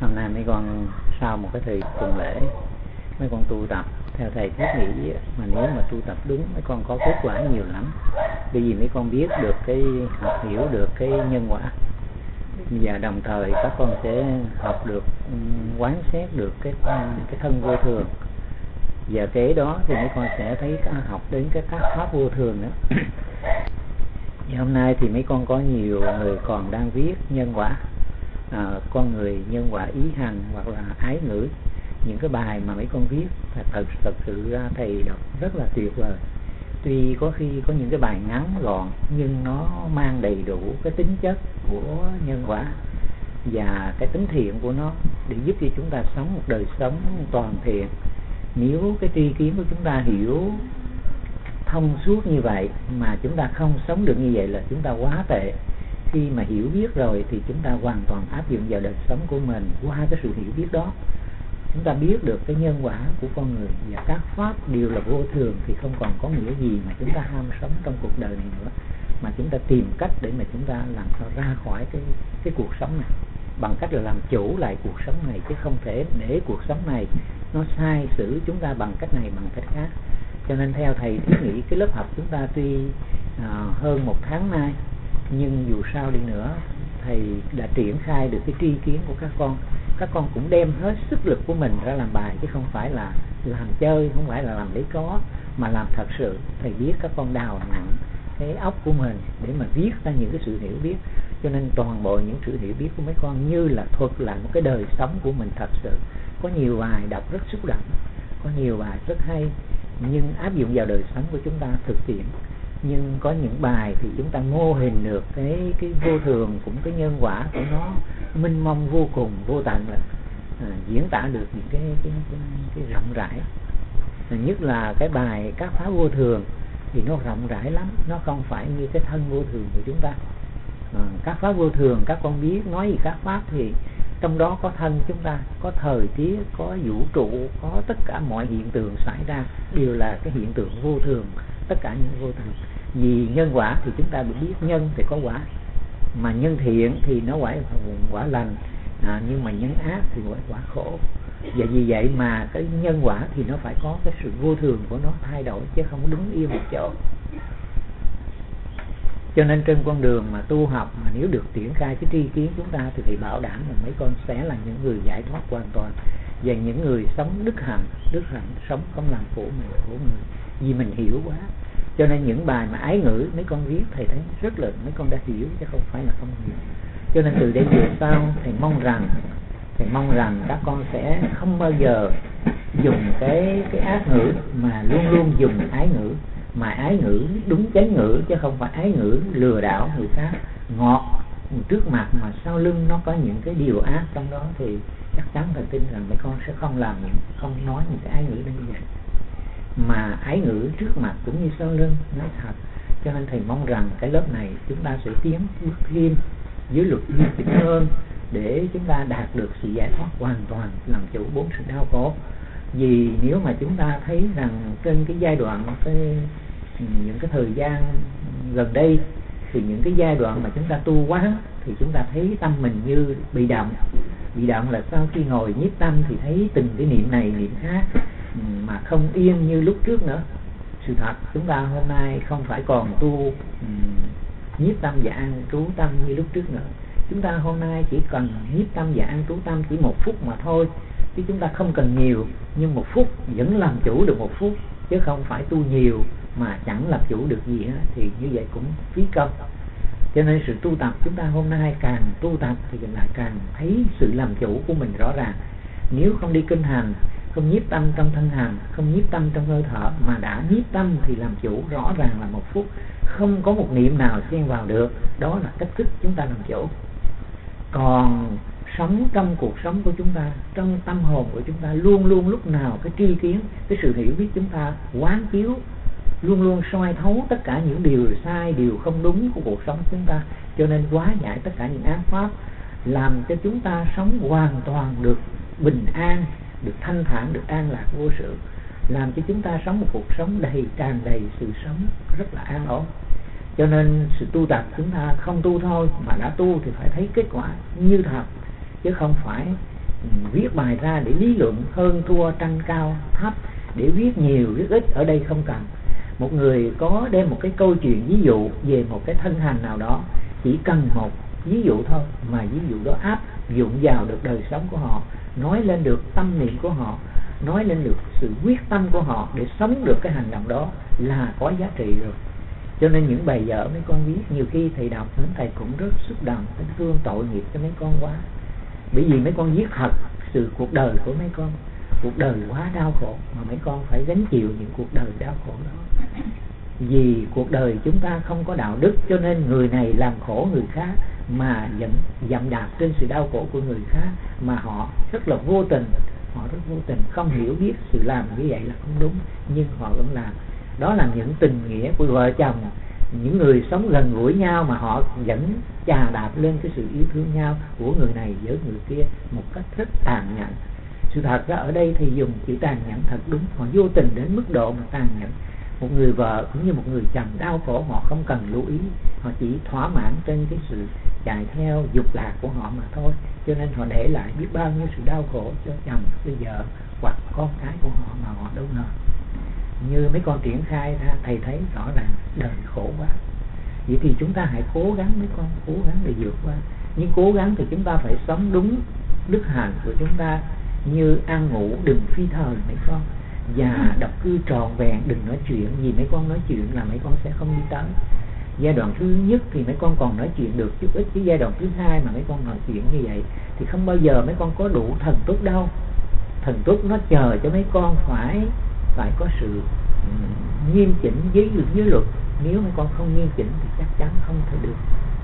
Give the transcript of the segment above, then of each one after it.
Hôm nay mấy con sau một cái thời tuần lễ, mấy con tu tập theo thầy thiết nghĩ mà nếu mà tu tập đúng mấy con có kết quả nhiều lắm. Bởi vì mấy con biết được cái học hiểu được cái nhân quả, và đồng thời các con sẽ học được quán xét được cái thân vô thường, và kế đó thì mấy con sẽ thấy học đến cái các pháp vô thường nữa. Và hôm nay thì mấy con có nhiều người còn đang viết nhân quả, con người nhân quả ý hành hoặc là ái ngữ. Những cái bài mà mấy con viết thật sự ra thầy đọc rất là tuyệt vời. Tuy có khi có những cái bài ngắn gọn nhưng nó mang đầy đủ cái tính chất của nhân quả và cái tính thiện của nó để giúp cho chúng ta sống một đời sống toàn thiện. Nếu cái tri kiến của chúng ta hiểu thông suốt như vậy mà chúng ta không sống được như vậy là chúng ta quá tệ. Khi mà hiểu biết rồi thì chúng ta hoàn toàn áp dụng vào đời sống của mình qua cái sự hiểu biết đó. Chúng ta biết được cái nhân quả của con người và các pháp đều là vô thường thì không còn có nghĩa gì mà chúng ta ham sống trong cuộc đời này nữa, mà chúng ta tìm cách để mà chúng ta làm sao ra khỏi cái cuộc sống này bằng cách là làm chủ lại cuộc sống này, chứ không thể để cuộc sống này nó sai xử chúng ta bằng cách này bằng cách khác. Cho nên theo thầy thiết nghĩ cái lớp học chúng ta tuy hơn 1 tháng nay, nhưng dù sao đi nữa thầy đã triển khai được cái tri kiến của các con. Các con cũng đem hết sức lực của mình ra làm bài, chứ không phải là làm chơi, không phải là làm để có, mà làm thật sự. Thầy biết các con đào nặng cái óc của mình để mà viết ra những cái sự hiểu biết. Cho nên toàn bộ những sự hiểu biết của mấy con như là thuật lại một cái đời sống của mình thật sự. Có nhiều bài đọc rất xúc động, có nhiều bài rất hay, nhưng áp dụng vào đời sống của chúng ta thực tiễn. Nhưng có những bài thì chúng ta mô hình được cái vô thường, cũng cái nhân quả của nó minh mông vô cùng, vô tận, là diễn tả được những cái rộng rãi. Nhất là cái bài các pháp vô thường thì nó rộng rãi lắm, nó không phải như cái thân vô thường của chúng ta. Các pháp vô thường các con biết nói gì các pháp thì trong đó có thân chúng ta, có thời tiết, có vũ trụ, có tất cả mọi hiện tượng xảy ra đều là cái hiện tượng vô thường, tất cả những vô thường. Vì nhân quả thì chúng ta được biết nhân thì có quả, mà nhân thiện thì nó quả lành, nhưng mà nhân ác thì quả khổ. Và vì vậy mà cái nhân quả thì nó phải có cái sự vô thường của nó thay đổi, chứ không đứng yên một chỗ. Cho nên trên con đường mà tu học mà nếu được triển khai cái tri kiến chúng ta thì bảo đảm là mấy con sẽ là những người giải thoát hoàn toàn, và những người sống đức hạnh, sống không làm khổ mình khổ người, vì mình hiểu quá. Cho nên những bài mà ái ngữ mấy con viết thầy thấy rất là mấy con đã hiểu chứ không phải là không hiểu. Cho nên từ đây về sau thầy mong rằng các con sẽ không bao giờ dùng cái ác ngữ, mà luôn luôn dùng ái ngữ, mà ái ngữ đúng chánh ngữ, chứ không phải ái ngữ lừa đảo người khác, ngọt trước mặt mà sau lưng nó có những cái điều ác trong đó, thì chắc chắn thầy tin rằng mấy con sẽ không nói những cái ái ngữ như vậy. Mà ái ngữ trước mặt cũng như sau lưng nói thật. Cho nên thầy mong rằng cái lớp này chúng ta sẽ tiến bước thêm dưới luật duyên tình ơn để chúng ta đạt được sự giải thoát hoàn toàn, làm chủ 4 sự đau khổ. Vì nếu mà chúng ta thấy rằng trên cái giai đoạn những cái thời gian gần đây, thì những cái giai đoạn mà chúng ta tu quá thì chúng ta thấy tâm mình như bị động. Bị động là sau khi ngồi nhiếp tâm thì thấy từng cái niệm này niệm khác, mà không yên như lúc trước nữa. Sự thật chúng ta hôm nay không phải còn tu nhiếp tâm và an trú tâm như lúc trước nữa. Chúng ta hôm nay chỉ cần nhiếp tâm và an trú tâm chỉ 1 phút mà thôi, chứ chúng ta không cần nhiều, nhưng 1 phút vẫn làm chủ được 1 phút, chứ không phải tu nhiều mà chẳng làm chủ được gì hết, thì như vậy cũng phí công. Cho nên sự tu tập chúng ta hôm nay càng tu tập thì lại càng thấy sự làm chủ của mình rõ ràng. Nếu không đi kinh hành, không nhiếp tâm trong thân hành, không nhiếp tâm trong hơi thở, mà đã nhiếp tâm thì làm chủ rõ ràng là 1 phút, không có một niệm nào xen vào được. Đó là cách thức chúng ta làm chủ. Còn sống trong cuộc sống của chúng ta, trong tâm hồn của chúng ta, luôn luôn lúc nào cái tri kiến, cái sự hiểu biết chúng ta quán chiếu, luôn luôn soi thấu tất cả những điều sai, điều không đúng của cuộc sống chúng ta. Cho nên hóa giải tất cả những ác pháp, làm cho chúng ta sống hoàn toàn được bình an, được thanh thản, được an lạc vô sự, làm cho chúng ta sống một cuộc sống tràn đầy sự sống rất là an ổn. Cho nên sự tu tập chúng ta không tu thôi, mà đã tu thì phải thấy kết quả như thật, chứ không phải viết bài ra để lý luận hơn thua, tranh cao thấp, để viết nhiều viết ít, ở đây không cần. Một người có đem một cái câu chuyện ví dụ về một cái thân hành nào đó, chỉ cần một ví dụ thôi mà ví dụ đó áp dụng vào được đời sống của họ, nói lên được tâm niệm của họ, nói lên được sự quyết tâm của họ để sống được cái hành động đó là có giá trị rồi. Cho nên những bài vở mấy con viết, nhiều khi thầy đọc đến thầy cũng rất xúc động, thầy thương tội nghiệp cho mấy con quá. Bởi vì mấy con viết thật sự cuộc đời của mấy con, cuộc đời quá đau khổ mà mấy con phải gánh chịu những cuộc đời đau khổ đó. Vì cuộc đời chúng ta không có đạo đức, cho nên người này làm khổ người khác mà dậm đạp trên sự đau khổ của người khác, mà họ rất là vô tình, không hiểu biết sự làm như vậy là không đúng, nhưng họ vẫn làm. Đó là những tình nghĩa của vợ chồng, những người sống gần gũi nhau mà họ vẫn chà đạp lên cái sự yêu thương nhau của người này với người kia một cách rất tàn nhẫn. Sự thật ra ở đây thì dùng chữ tàn nhẫn thật đúng, họ vô tình đến mức độ mà tàn nhẫn. Một người vợ cũng như một người chồng đau khổ, họ không cần lưu ý, họ chỉ thỏa mãn trên cái sự chạy theo dục lạc của họ mà thôi. Cho nên họ để lại biết bao nhiêu sự đau khổ cho chồng, cho vợ hoặc con cái của họ mà họ đâu ngờ. Như mấy con triển khai ra, thầy thấy rõ ràng đời khổ quá. Vậy thì chúng ta hãy cố gắng, mấy con cố gắng để vượt qua. Nhưng cố gắng thì chúng ta phải sống đúng đức hạnh của chúng ta, như ăn ngủ đừng phi thời mấy con, và độc cư trọn vẹn, đừng nói chuyện. Vì mấy con nói chuyện là mấy con sẽ không đi tới. Giai đoạn thứ nhất thì mấy con còn nói chuyện được chút ít, cái giai đoạn thứ hai mà mấy con nói chuyện như vậy thì không bao giờ mấy con có đủ thần túc đâu. Thần túc nó chờ cho mấy con phải có sự nghiêm chỉnh với luật. Nếu mấy con không nghiêm chỉnh thì chắc chắn không thể được.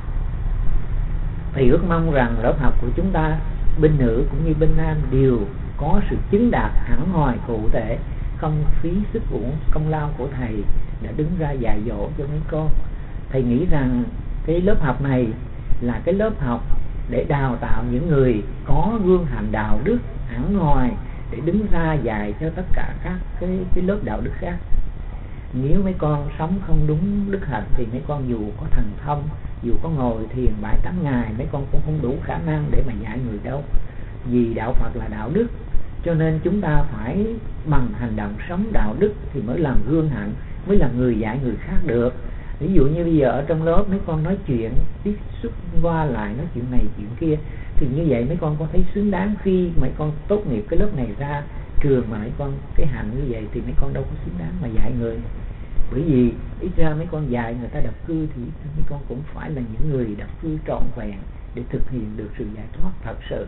Thầy ước mong rằng lớp học của chúng ta, bên nữ cũng như bên nam, đều có sự chứng đạt hẳn hoi cụ thể, không phí sức uổng công lao của thầy đã đứng ra dạy dỗ cho mấy con. Thầy nghĩ rằng cái lớp học này là cái lớp học để đào tạo những người có gương hạnh đạo đức hẳn hoi, để đứng ra dạy cho tất cả các cái lớp đạo đức khác. Nếu mấy con sống không đúng đức hạnh thì mấy con dù có thần thông, dù có ngồi thiền 7-8 ngày, mấy con cũng không đủ khả năng để mà dạy người đâu. Vì đạo Phật là đạo đức, cho nên chúng ta phải bằng hành động sống đạo đức thì mới làm gương hạnh, mới là người dạy người khác được. Ví dụ như bây giờ ở trong lớp mấy con nói chuyện, tiếp xúc qua lại, nói chuyện này chuyện kia, thì như vậy mấy con có thấy xứng đáng khi mấy con tốt nghiệp cái lớp này ra trường mà mấy con cái hạnh như vậy thì mấy con đâu có xứng đáng mà dạy người. Bởi vì ít ra mấy con dạy người ta độc cư thì mấy con cũng phải là những người độc cư trọn vẹn để thực hiện được sự giải thoát thật sự.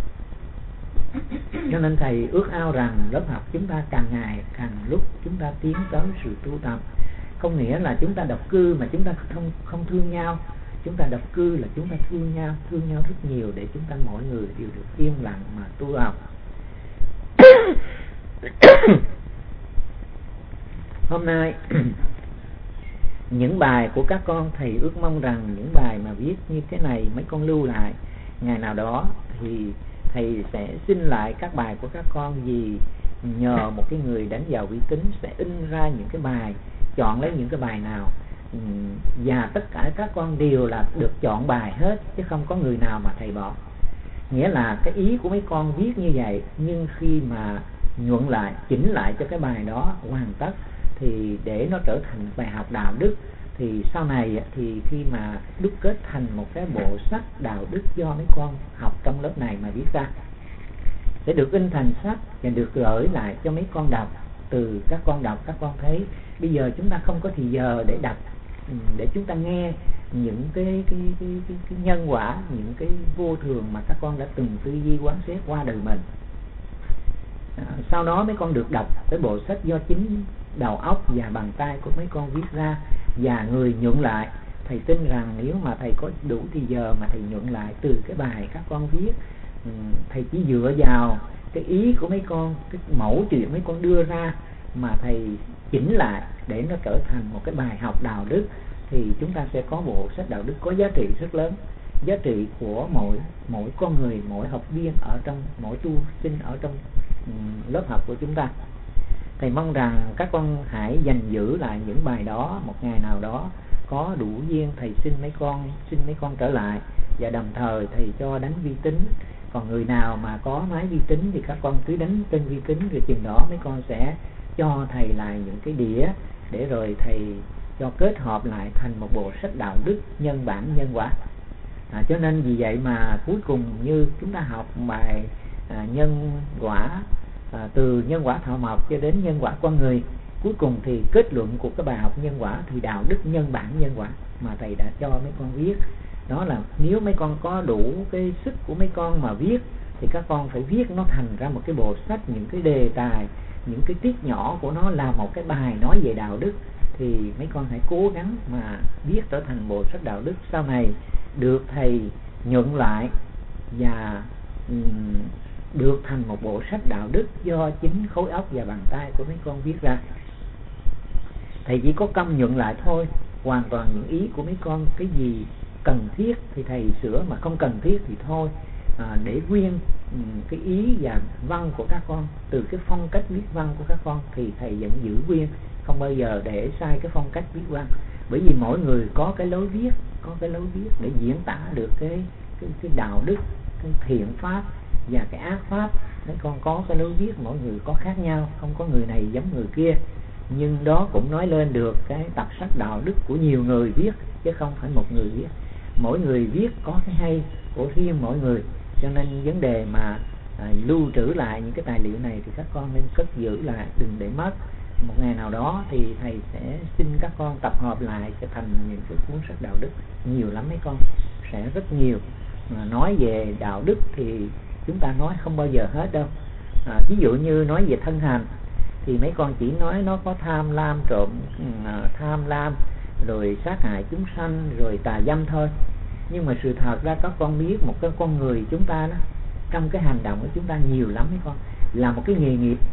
Cho nên thầy ước ao rằng lớp học chúng ta càng ngày càng lúc chúng ta tiến tới sự tu tập. Không nghĩa là chúng ta độc cư mà chúng ta không thương nhau. Chúng ta độc cư là chúng ta thương nhau rất nhiều, để chúng ta mỗi người đều được yên lặng mà tu học. Hôm nay những bài của các con, thầy ước mong rằng những bài mà viết như thế này mấy con lưu lại, ngày nào đó thì thầy sẽ xin lại các bài của các con, vì nhờ một cái người đánh vào uy tín sẽ in ra những cái bài, chọn lấy những cái bài nào, và tất cả các con đều là được chọn bài hết, chứ không có người nào mà thầy bỏ. Nghĩa là cái ý của mấy con viết như vậy, nhưng khi mà nhuận lại, chỉnh lại cho cái bài đó hoàn tất thì để nó trở thành bài học đạo đức, thì sau này thì khi mà đúc kết thành một cái bộ sách đạo đức do mấy con học trong lớp này mà viết ra, sẽ được in thành sách và được gửi lại cho mấy con đọc. Từ các con đọc, các con thấy bây giờ chúng ta không có thì giờ để đọc, để chúng ta nghe những cái nhân quả, những cái vô thường mà các con đã từng tư duy quán xét qua đời mình. Sau đó mấy con được đọc cái bộ sách do chính đầu óc và bàn tay của mấy con viết ra và người nhuận lại. Thầy tin rằng nếu mà thầy có đủ thì giờ mà thầy nhuận lại từ cái bài các con viết, thầy chỉ dựa vào cái ý của mấy con, cái mẫu chuyện mấy con đưa ra mà thầy chỉnh lại để nó trở thành một cái bài học đạo đức, thì chúng ta sẽ có bộ sách đạo đức có giá trị rất lớn. Giá trị của mỗi con người, mỗi học viên ở trong, mỗi tu sinh ở trong lớp học của chúng ta. Thầy mong rằng các con hãy dành giữ lại những bài đó, một ngày nào đó có đủ duyên thầy xin mấy con trở lại, và đồng thời thầy cho đánh vi tính Còn người nào mà có máy vi tính thì các con cứ đánh trên vi tính, rồi chừng đó mấy con sẽ cho thầy lại những cái đĩa để rồi thầy cho kết hợp lại thành một bộ sách đạo đức nhân bản nhân quả. Cho nên vì vậy mà cuối cùng như chúng ta học bài nhân quả, từ nhân quả thọ mộc cho đến nhân quả con người, cuối cùng thì kết luận của cái bài học nhân quả thì đạo đức nhân bản nhân quả mà thầy đã cho mấy con viết. Đó là nếu mấy con có đủ cái sức của mấy con mà viết thì các con phải viết nó thành ra một cái bộ sách, những cái đề tài, những cái tiết nhỏ của nó là một cái bài nói về đạo đức. Thì mấy con hãy cố gắng mà viết trở thành bộ sách đạo đức, sau này được thầy nhuận lại và được thành một bộ sách đạo đức do chính khối óc và bàn tay của mấy con viết ra. Thầy chỉ có công nhuận lại thôi, hoàn toàn những ý của mấy con, cái gì cần thiết thì thầy sửa, mà không cần thiết thì thôi, để nguyên cái ý và văn của các con. Từ cái phong cách viết văn của các con thì thầy vẫn giữ nguyên, không bao giờ để sai cái phong cách viết văn. Bởi vì mỗi người có cái lối viết, để diễn tả được cái đạo đức, cái thiện pháp và cái ác pháp. Mấy con có cái lối viết, mỗi người có khác nhau, không có người này giống người kia, nhưng đó cũng nói lên được cái tập sách đạo đức của nhiều người viết, chứ không phải một người viết. Mỗi người viết có cái hay của riêng mỗi người, cho nên vấn đề mà lưu trữ lại những cái tài liệu này thì các con nên cất giữ lại, đừng để mất. Một ngày nào đó thì thầy sẽ xin các con tập hợp lại sẽ thành những cái cuốn sách đạo đức, nhiều lắm mấy con, sẽ rất nhiều. Mà nói về đạo đức thì chúng ta nói không bao giờ hết đâu. Ví dụ như nói về thân hành thì mấy con chỉ nói nó có tham lam, trộm, tham lam, rồi sát hại chúng sanh, rồi tà dâm thôi. Nhưng mà sự thật ra các con biết một cái con người chúng ta đó, trong cái hành động của chúng ta nhiều lắm mấy con. Là một cái nghề nghiệp,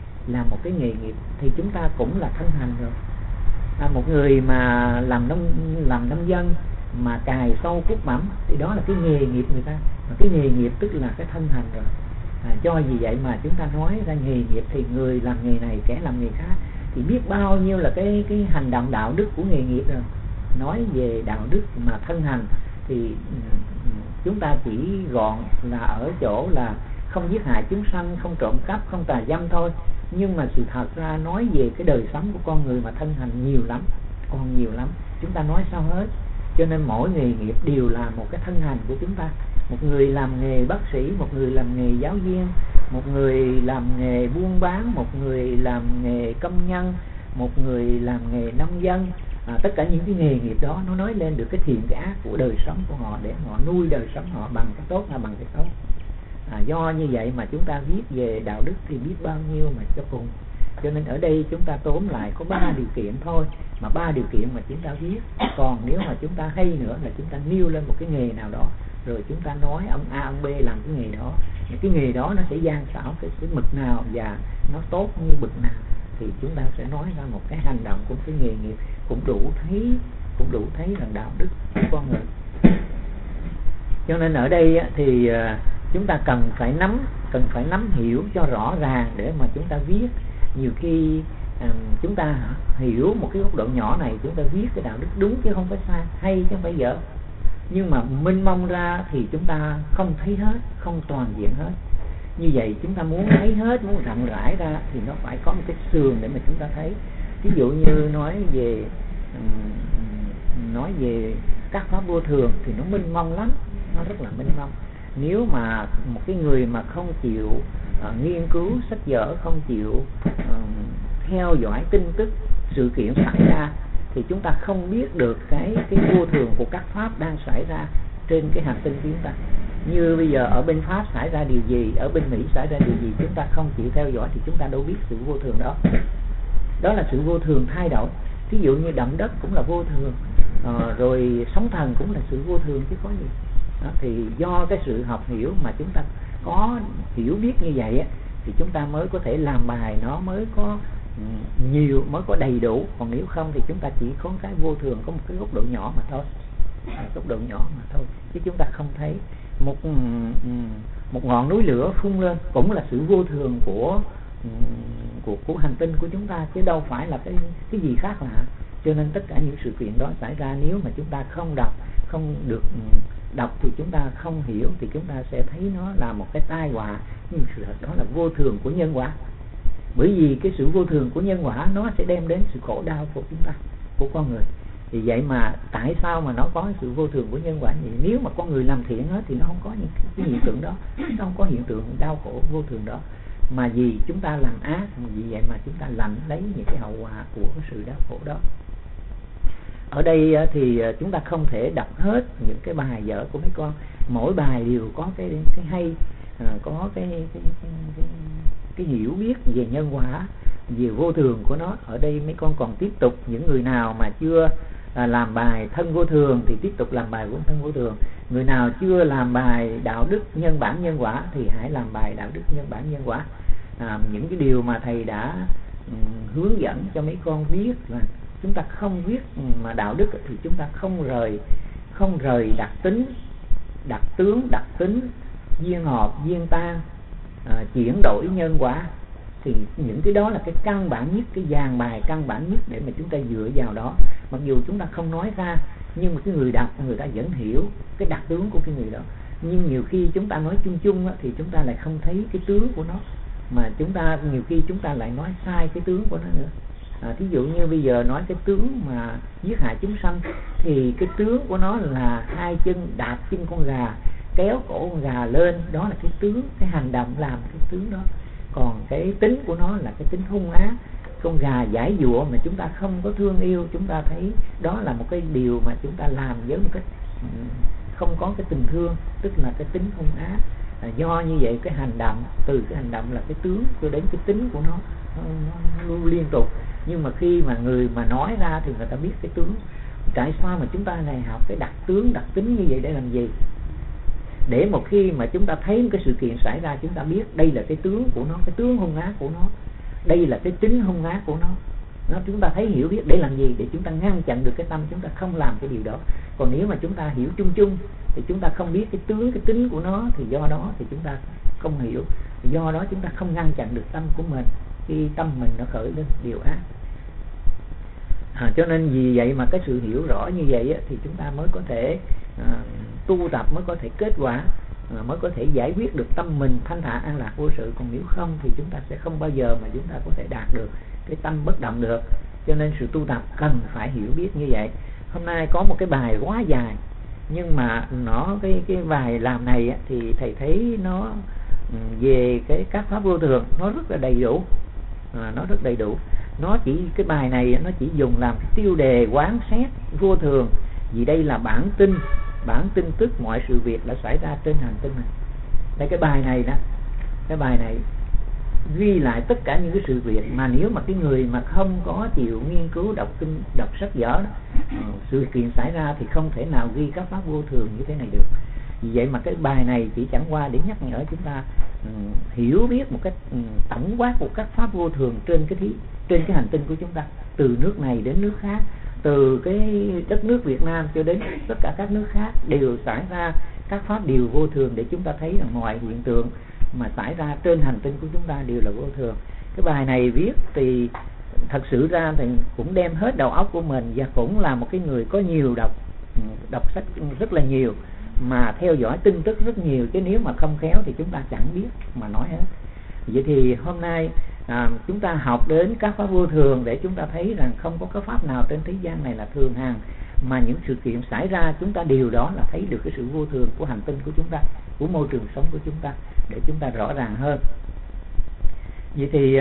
thì chúng ta cũng là thân hành rồi. Một người mà làm nông dân mà cài sâu cuốc mắm thì đó là cái nghề nghiệp người ta. Cái nghề nghiệp tức là cái thân hành rồi. Do vì vậy mà chúng ta nói ra nghề nghiệp thì người làm nghề này, kẻ làm nghề khác, thì biết bao nhiêu là cái hành động đạo đức của nghề nghiệp rồi. Nói về đạo đức mà thân hành thì chúng ta chỉ gọn là ở chỗ là không giết hại chúng sanh, không trộm cắp, không tà dâm thôi. Nhưng mà sự thật ra nói về cái đời sống của con người mà thân hành nhiều lắm, còn nhiều lắm, chúng ta nói sao hết. Cho nên mỗi nghề nghiệp đều là một cái thân hành của chúng ta. Một người làm nghề bác sĩ, một người làm nghề giáo viên, một người làm nghề buôn bán, một người làm nghề công nhân, một người làm nghề nông dân. Tất cả những cái nghề nghiệp đó nó nói lên được cái thiện cái ác của đời sống của họ, để họ nuôi đời sống họ bằng cái tốt hay bằng cái xấu. Do như vậy mà chúng ta viết về đạo đức thì biết bao nhiêu mà cho cùng. Cho nên ở đây chúng ta tóm lại có 3 điều kiện thôi, mà 3 điều kiện mà chúng ta viết. Còn nếu mà chúng ta hay nữa là chúng ta nêu lên một cái nghề nào đó, rồi chúng ta nói ông A ông B làm cái nghề đó, những cái nghề đó nó sẽ gian xảo cái mực nào và nó tốt như mực nào, thì chúng ta sẽ nói ra một cái hành động của cái nghề nghiệp cũng đủ thấy rằng đạo đức của con người. Cho nên ở đây thì chúng ta cần phải nắm hiểu cho rõ ràng để mà chúng ta viết. Nhiều khi chúng ta hiểu một cái góc độ nhỏ này, chúng ta viết cái đạo đức đúng chứ không phải sai, hay chứ không phải dở. Nhưng mà mênh mông ra thì chúng ta không thấy hết, không toàn diện hết. Như vậy chúng ta muốn thấy hết, muốn rộng rãi ra thì nó phải có một cái sườn để mà chúng ta thấy. Ví dụ như nói về các pháp vô thường thì nó mênh mông lắm, nó rất là mênh mông. Nếu mà một cái người mà không chịu nghiên cứu sách vở, không chịu theo dõi tin tức sự kiện xảy ra thì chúng ta không biết được cái vô thường của các pháp đang xảy ra trên cái hành tinh của chúng ta. Như bây giờ ở bên Pháp xảy ra điều gì, ở bên Mỹ xảy ra điều gì, chúng ta không chịu theo dõi thì chúng ta đâu biết sự vô thường đó. Đó là sự vô thường thay đổi. Ví dụ như động đất cũng là vô thường, rồi sóng thần cũng là sự vô thường chứ có gì. Đó, thì do cái sự học hiểu mà chúng ta có hiểu biết như vậy á, thì chúng ta mới có thể làm bài nó mới có nhiều, mới có đầy đủ. Còn nếu không thì chúng ta chỉ có cái vô thường, có một cái góc độ nhỏ mà thôi, chứ chúng ta không thấy. Một ngọn núi lửa phun lên cũng là sự vô thường của hành tinh của chúng ta, chứ đâu phải là cái gì khác lạ. Cho nên tất cả những sự kiện đó xảy ra, nếu mà chúng ta không đọc, không được đọc thì chúng ta không hiểu, thì chúng ta sẽ thấy nó là một cái tai họa. Nhưng sự thật đó là vô thường của nhân quả. Bởi vì cái sự vô thường của nhân quả nó sẽ đem đến sự khổ đau của chúng ta, của con người. Vì vậy mà tại sao mà nó có sự vô thường của nhân quả vậy? Nếu mà con người làm thiện hết thì nó không có những cái hiện tượng đó, nó không có hiện tượng đau khổ vô thường đó. Mà vì chúng ta làm ác, vì vậy mà chúng ta lãnh lấy những cái hậu quả của cái sự đau khổ đó. Ở đây thì chúng ta không thể đọc hết những cái bài vở của mấy con. Mỗi bài đều có cái hay, có cái hiểu biết về nhân quả, về vô thường của nó. Ở đây mấy con còn tiếp tục, những người nào mà chưa làm bài thân vô thường thì tiếp tục làm bài của thân vô thường. Người nào chưa làm bài đạo đức nhân bản nhân quả thì hãy làm bài đạo đức nhân bản nhân quả. Những cái điều mà thầy đã hướng dẫn cho mấy con biết là chúng ta không biết mà đạo đức thì chúng ta không rời đặc tính, đặc tướng, đặc tính, duyên hợp, duyên tan, chuyển đổi nhân quả. Thì những cái đó là cái căn bản nhất, cái dàn bài căn bản nhất để mà chúng ta dựa vào đó. Mặc dù chúng ta không nói ra, nhưng mà cái người đọc, người ta vẫn hiểu cái đặc tướng của cái người đó. Nhưng nhiều khi chúng ta nói chung chung thì chúng ta lại không thấy cái tướng của nó, mà nhiều khi chúng ta lại nói sai cái tướng của nó nữa. Thí dụ như bây giờ nói cái tướng mà giết hại chúng sanh, thì cái tướng của nó là hai chân đạp chân con gà, kéo cổ con gà lên, đó là cái tướng, cái hành động làm cái tướng đó. Còn cái tính của nó là cái tính hung ác, con gà giải dụa mà chúng ta không có thương yêu, chúng ta thấy đó là một cái điều mà chúng ta làm với một cái không có cái tình thương, tức là cái tính hung ác. Do như vậy cái hành động, từ cái hành động là cái tướng cho đến cái tính của nó luôn liên tục. Nhưng mà khi mà người mà nói ra thì người ta biết cái tướng. Tại sao mà chúng ta này học cái đặc tướng, đặc tính như vậy để làm gì? Để một khi mà chúng ta thấy cái sự kiện xảy ra, chúng ta biết đây là cái tướng của nó, cái tướng hung ác của nó, đây là cái tính hung ác của nó. Chúng ta thấy hiểu biết để làm gì? Để chúng ta ngăn chặn được cái tâm chúng ta không làm cái điều đó. Còn nếu mà chúng ta hiểu chung chung thì chúng ta không biết cái tướng, cái tính của nó, thì do đó thì chúng ta không hiểu, do đó chúng ta không ngăn chặn được tâm của mình khi tâm mình nó khởi lên điều ác. Cho nên vì vậy mà cái sự hiểu rõ như vậy thì chúng ta mới có thể tu tập, mới có thể kết quả, mới có thể giải quyết được tâm mình thanh thản an lạc vô sự. Còn nếu không thì chúng ta sẽ không bao giờ mà chúng ta có thể đạt được cái tâm bất động được. Cho nên sự tu tập cần phải hiểu biết như vậy. Hôm nay có một cái bài quá dài, nhưng mà nó cái bài làm này thì thầy thấy nó về các pháp vô thường nó rất là đầy đủ. Nó rất đầy đủ. Cái bài này nó chỉ dùng làm tiêu đề quán xét vô thường, vì đây là bản tin tức mọi sự việc đã xảy ra trên hành tinh này. Đây cái bài này ghi lại tất cả những cái sự việc mà nếu mà cái người mà không có chịu nghiên cứu đọc sách vở sự kiện xảy ra thì không thể nào ghi các pháp vô thường như thế này được. Vì vậy mà cái bài này chỉ chẳng qua để nhắc nhở chúng ta hiểu biết một cách tổng quát của các pháp vô thường trên cái hành tinh của chúng ta, từ nước này đến nước khác, từ cái đất nước Việt Nam cho đến tất cả các nước khác đều xảy ra các pháp điều vô thường, để chúng ta thấy là mọi hiện tượng mà xảy ra trên hành tinh của chúng ta đều là vô thường. Cái bài này viết thì thật sự ra thì cũng đem hết đầu óc của mình, và cũng là một cái người có nhiều đọc sách rất là nhiều, mà theo dõi tin tức rất nhiều, chứ nếu mà không khéo thì chúng ta chẳng biết mà nói hết. Vậy thì hôm nay chúng ta học đến các pháp vô thường để chúng ta thấy rằng không có cái pháp nào trên thế gian này là thường hằng, mà những sự kiện xảy ra chúng ta điều đó là thấy được cái sự vô thường của hành tinh của chúng ta, của môi trường sống của chúng ta, để chúng ta rõ ràng hơn. Vậy thì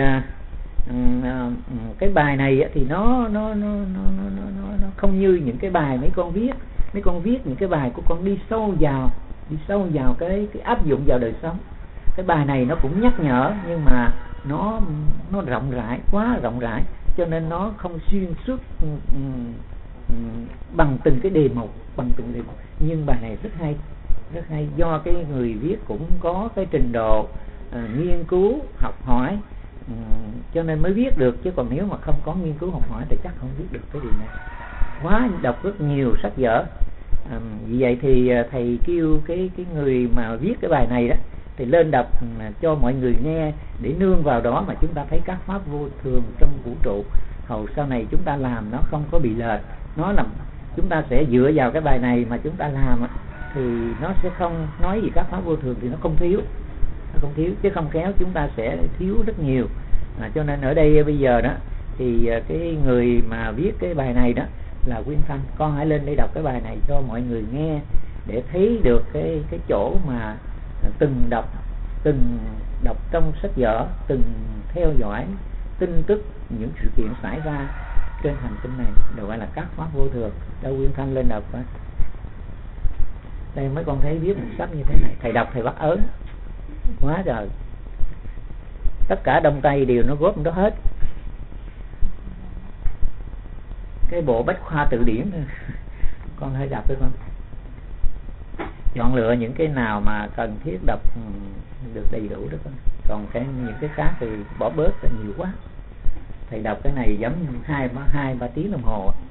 cái bài này thì nó không như những cái bài mấy con viết những cái bài của con đi sâu vào cái áp dụng vào đời sống. Cái bài này nó cũng nhắc nhở, nhưng mà nó rộng rãi, quá rộng rãi, cho nên nó không xuyên suốt bằng từng cái đề mục. Nhưng bài này rất hay, do cái người viết cũng có cái trình độ nghiên cứu học hỏi, cho nên mới viết được, chứ còn nếu mà không có nghiên cứu học hỏi thì chắc không viết được cái điều này. Quá đọc rất nhiều sách vở. Vì vậy thì thầy kêu cái người mà viết cái bài này đó thì lên đọc cho mọi người nghe, để nương vào đó mà chúng ta thấy các pháp vô thường trong vũ trụ, hầu sau này chúng ta làm nó không có bị lệch. Nó là chúng ta sẽ dựa vào cái bài này mà chúng ta làm thì nó sẽ không nói gì các pháp vô thường, thì nó không thiếu, chứ không khéo chúng ta sẽ thiếu rất nhiều. Cho nên ở đây bây giờ đó thì cái người mà viết cái bài này đó là Quyên Thanh. Con hãy lên đây đọc cái bài này cho mọi người nghe, để thấy được cái chỗ mà từng đọc trong sách vở, từng theo dõi tin tức những sự kiện xảy ra trên hành tinh này, được gọi là các pháp vô thường. Đâu Quyên Thanh lên đọc coi. Đây mấy con thấy viết một sách như thế này, thầy đọc thầy bắt ớn quá trời. Tất cả Đông Tây đều nó góp đó hết. Cái bộ Bách Khoa Từ Điển con hãy đọc với con, chọn lựa những cái nào mà cần thiết đọc được đầy đủ đó con. Còn những cái khác thì bỏ bớt là nhiều quá. Thầy đọc cái này giống 2-3 tiếng đồng hồ.